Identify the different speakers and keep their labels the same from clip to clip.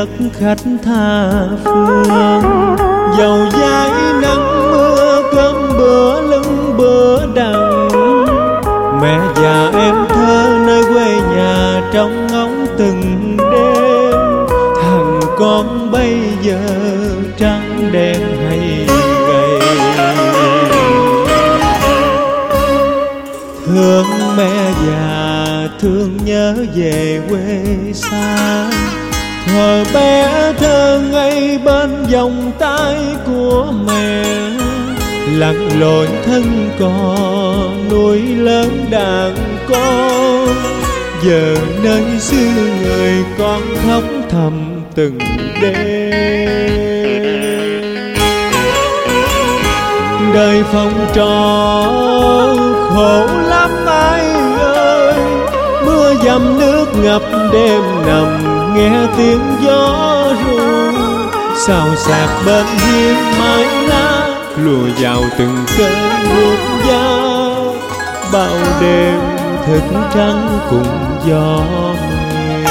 Speaker 1: đất khách tha phương. Dầu dãi nắng mưa cơm bữa lưng bữa đằng, mẹ già em thơ nơi quê nhà trong ngóng từng đêm. Thằng con bây giờ trắng đen hay gầy, thương mẹ già thương nhớ về quê xa. Thuở bé thơ ngây bên vòng tay của mẹ, lặn lội thân con nuôi lớn đàn con. Giờ nơi xưa người con khóc thầm từng đêm. Đời phòng trọ khổ lắm ai ơi, mưa dầm nước ngập đêm nằm nghe tiếng gió ru. Xào xạc bên hiên mái lá lùa vào từng cơn buốt giá. Bao đêm thức trắng cùng gió mưa.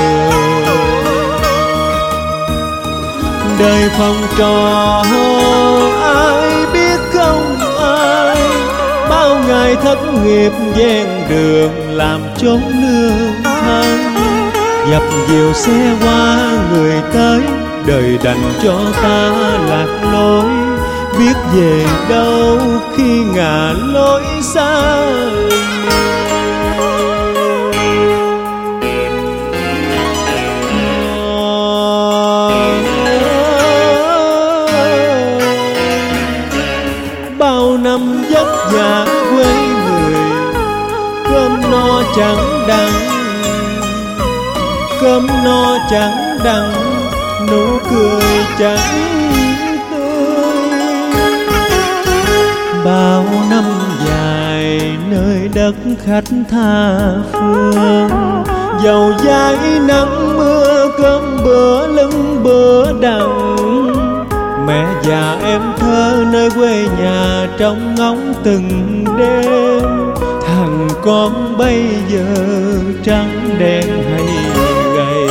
Speaker 1: Đời phòng trọ ai biết không ai, bao ngày thất nghiệp ven đường làm chốn nương thân. Dập dìu xe qua người tới, đời đành cho ta lạc lối. Biết về đâu khi ngả lối xa. Bao năm vất vả quê người, cơm no chẳng đắng, cơm no chẳng đắng, nụ cười chẳng tươi. Bao năm dài nơi đất khách tha phương, dầu dãi nắng mưa cơm bữa lưng bữa đằng. Mẹ già em thơ nơi quê nhà trong ngóng từng đêm. Thằng con bây giờ trắng đen hay gầy,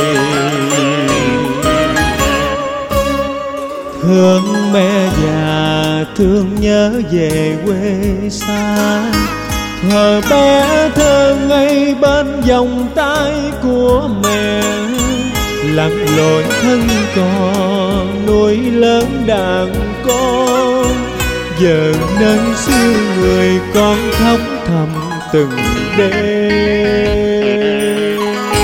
Speaker 1: thương mẹ già thương nhớ về quê xa. Thuở bé thơ ngây bên vòng tay của mẹ, lặn lội thân con nuôi lớn đàn con. Giờ nơi xưa người con khóc thầm từng đêm.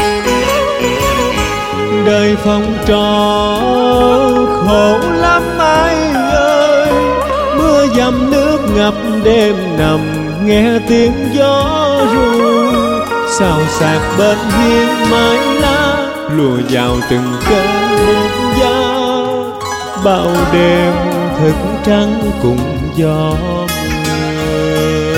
Speaker 1: Đời phòng trọ khổ lắm ai ơi, mưa dầm nước ngập đêm nằm nghe tiếng gió ru. Xào xạc bên hiên mái lá lùa vào từng cơn buốt giá. Bao đêm thức trắng cùng gió mưa.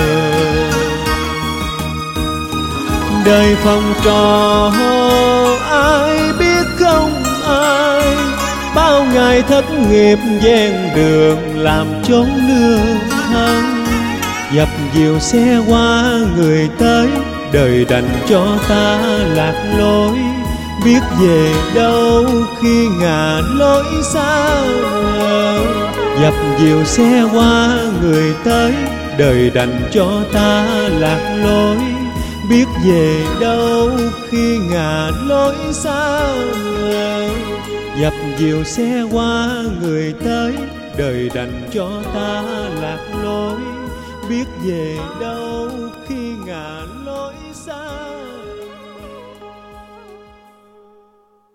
Speaker 1: Đời phòng trọ ai biết không ai, bao ngày thất nghiệp ven đường làm chốn nương thân. Dập dìu xe qua người tới, đời đành cho ta lạc lối. Biết về đâu khi ngả lối xa. Dập dìu xe qua người tới, đời đành cho ta lạc lối. Biết về đâu khi ngả lối xa. Dập dìu xe qua người tới, đời đành cho ta lạc lối. Biết về đâu khi ngả lối.